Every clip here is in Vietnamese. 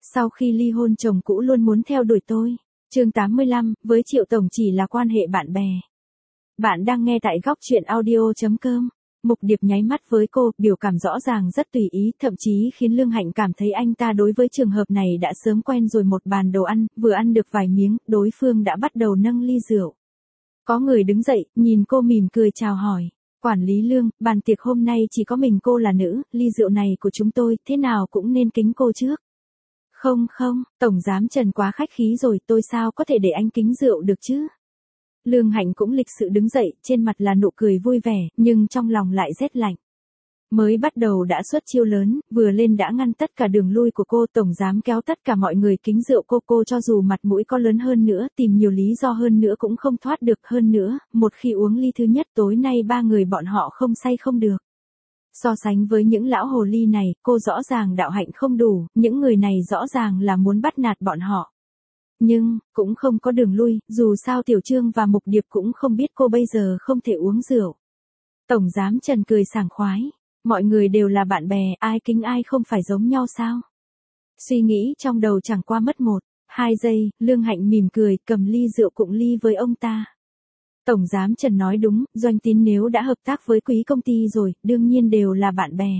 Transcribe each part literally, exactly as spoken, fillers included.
Sau khi ly hôn chồng cũ luôn muốn theo đuổi tôi. Chương tám mươi lăm, với Triệu Tổng chỉ là quan hệ bạn bè. Bạn đang nghe tại góc truyện audio chấm com. Mục Điệp nháy mắt với cô, biểu cảm rõ ràng rất tùy ý, thậm chí khiến Lương Hạnh cảm thấy anh ta đối với trường hợp này đã sớm quen rồi. Một bàn đồ ăn, vừa ăn được vài miếng, đối phương đã bắt đầu nâng ly rượu. Có người đứng dậy, nhìn cô mỉm cười chào hỏi. Quản lý Lương, bàn tiệc hôm nay chỉ có mình cô là nữ, ly rượu này của chúng tôi, thế nào cũng nên kính cô trước. Không không, Tổng Giám Trần quá khách khí rồi, tôi sao có thể để anh kính rượu được chứ? Lương Hạnh cũng lịch sự đứng dậy, trên mặt là nụ cười vui vẻ, nhưng trong lòng lại rét lạnh. Mới bắt đầu đã xuất chiêu lớn, vừa lên đã ngăn tất cả đường lui của cô. Tổng Giám kéo tất cả mọi người kính rượu cô. Cô cho dù mặt mũi có lớn hơn nữa, tìm nhiều lý do hơn nữa cũng không thoát được. Hơn nữa, một khi uống ly thứ nhất tối nay ba người bọn họ không say không được. So sánh với những lão hồ ly này, cô rõ ràng đạo hạnh không đủ, những người này rõ ràng là muốn bắt nạt bọn họ. Nhưng, cũng không có đường lui, dù sao Tiểu Trương và Mục Điệp cũng không biết cô bây giờ không thể uống rượu. Tổng Giám Trần cười sảng khoái, mọi người đều là bạn bè, ai kính ai không phải giống nhau sao? Suy nghĩ trong đầu chẳng qua mất một, hai giây, Lương Hạnh mỉm cười, cầm ly rượu cụng ly với ông ta. Tổng Giám Trần nói đúng, Doanh Tín nếu đã hợp tác với quý công ty rồi, đương nhiên đều là bạn bè.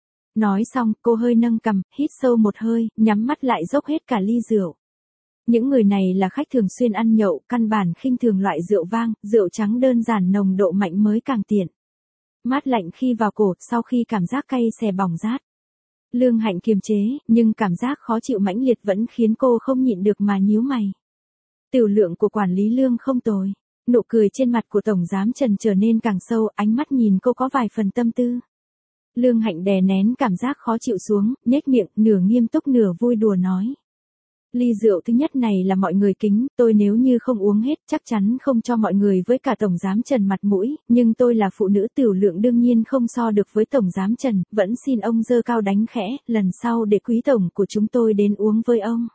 Nói xong, cô hơi nâng cằm, hít sâu một hơi, nhắm mắt lại dốc hết cả ly rượu. Những người này là khách thường xuyên ăn nhậu, căn bản khinh thường loại rượu vang, rượu trắng đơn giản nồng độ mạnh mới càng tiện. Mát lạnh khi vào cổ, sau khi cảm giác cay xè bỏng rát. Lương Hạnh kiềm chế, nhưng cảm giác khó chịu mãnh liệt vẫn khiến cô không nhịn được mà nhíu mày. Tiểu lượng của quản lý Lương không tồi. Nụ cười trên mặt của Tổng Giám Trần trở nên càng sâu, ánh mắt nhìn cô có vài phần tâm tư. Lương Hạnh đè nén cảm giác khó chịu xuống, nhếch miệng, nửa nghiêm túc nửa vui đùa nói. Ly rượu thứ nhất này là mọi người kính, tôi nếu như không uống hết chắc chắn không cho mọi người với cả Tổng Giám Trần mặt mũi, nhưng tôi là phụ nữ tiểu lượng đương nhiên không so được với Tổng Giám Trần, vẫn xin ông giơ cao đánh khẽ, lần sau để quý tổng của chúng tôi đến uống với ông.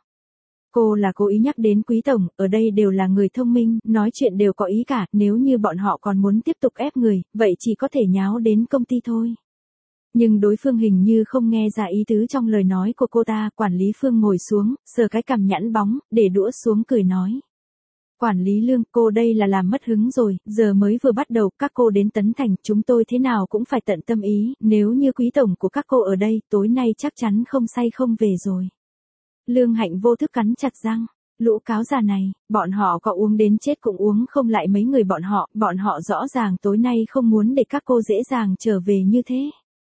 Cô là cố ý nhắc đến quý tổng, ở đây đều là người thông minh, nói chuyện đều có ý cả, nếu như bọn họ còn muốn tiếp tục ép người, vậy chỉ có thể nháo đến công ty thôi. Nhưng đối phương hình như không nghe ra ý tứ trong lời nói của cô ta. Quản lý Phương ngồi xuống, sờ cái cằm nhẵn bóng, để đũa xuống cười nói. Quản lý Lương, cô đây là làm mất hứng rồi, giờ mới vừa bắt đầu, các cô đến Tấn Thành, chúng tôi thế nào cũng phải tận tâm ý, nếu như quý tổng của các cô ở đây, tối nay chắc chắn không say không về rồi. Lương Hạnh vô thức cắn chặt răng, lũ cáo già này, bọn họ có uống đến chết cũng uống không lại mấy người bọn họ, bọn họ rõ ràng tối nay không muốn để các cô dễ dàng trở về như thế.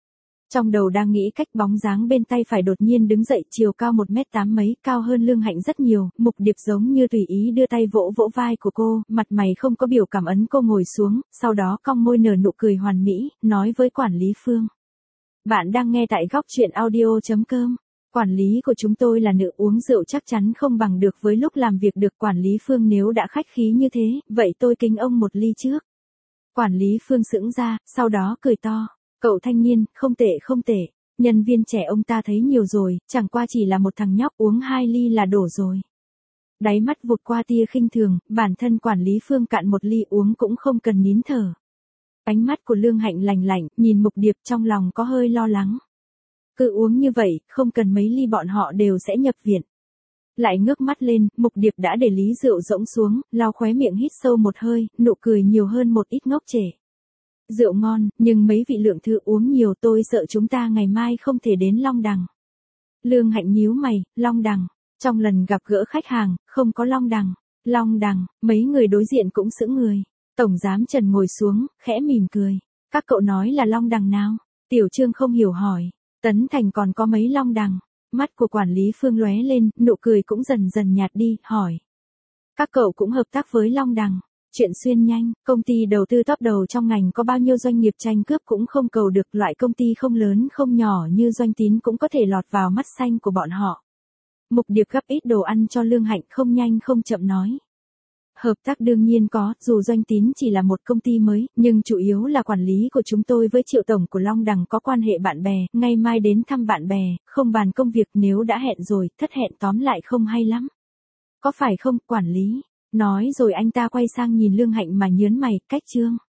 Trong đầu đang nghĩ cách, bóng dáng bên tay phải đột nhiên đứng dậy, chiều cao một mét tám mấy, cao hơn Lương Hạnh rất nhiều. Mục Điệp giống như tùy ý đưa tay vỗ vỗ vai của cô, mặt mày không có biểu cảm ấn cô ngồi xuống, sau đó cong môi nở nụ cười hoàn mỹ, nói với quản lý Phương. Bạn đang nghe tại góc truyện audio chấm com. Quản lý của chúng tôi là nữ, uống rượu chắc chắn không bằng được với lúc làm việc được. Quản lý Phương nếu đã khách khí như thế, vậy tôi kính ông một ly trước. Quản lý Phương sững ra, sau đó cười to. Cậu thanh niên, không tệ không tệ, nhân viên trẻ ông ta thấy nhiều rồi, chẳng qua chỉ là một thằng nhóc uống hai ly là đổ rồi. Đáy mắt vụt qua tia khinh thường, bản thân quản lý Phương cạn một ly uống cũng không cần nín thở. Ánh mắt của Lương Hạnh lành lạnh, nhìn Mục Điệp trong lòng có hơi lo lắng. Cứ uống như vậy, không cần mấy ly bọn họ đều sẽ nhập viện. Lại ngước mắt lên, Mục Điệp đã để ly rượu rỗng xuống, lau khóe miệng hít sâu một hơi, nụ cười nhiều hơn một ít ngốc trẻ. Rượu ngon, nhưng mấy vị lượng thư uống nhiều tôi sợ chúng ta ngày mai không thể đến Long Đằng. Lương Hạnh nhíu mày, Long Đằng, trong lần gặp gỡ khách hàng, không có Long Đằng. Long Đằng, mấy người đối diện cũng sững người. Tổng Giám Trần ngồi xuống, khẽ mỉm cười. Các cậu nói là Long Đằng nào? Tiểu Trương không hiểu hỏi. Tấn Thành còn có mấy Long Đằng? Mắt của quản lý Phương lóe lên, nụ cười cũng dần dần nhạt đi, hỏi. Các cậu cũng hợp tác với Long Đằng. Chuyện xuyên nhanh, công ty đầu tư top đầu trong ngành có bao nhiêu doanh nghiệp tranh cướp cũng không cầu được, loại công ty không lớn không nhỏ như Doanh Tín cũng có thể lọt vào mắt xanh của bọn họ. Mục Điệp gấp ít đồ ăn cho Lương Hạnh, không nhanh không chậm nói. Hợp tác đương nhiên có, dù Doanh Tín chỉ là một công ty mới, nhưng chủ yếu là quản lý của chúng tôi với Triệu Tổng của Long Đằng có quan hệ bạn bè, ngày mai đến thăm bạn bè, không bàn công việc, nếu đã hẹn rồi, thất hẹn tóm lại không hay lắm. Có phải không, quản lý? Nói rồi anh ta quay sang nhìn Lương Hạnh mà nhớn mày, cách Trương.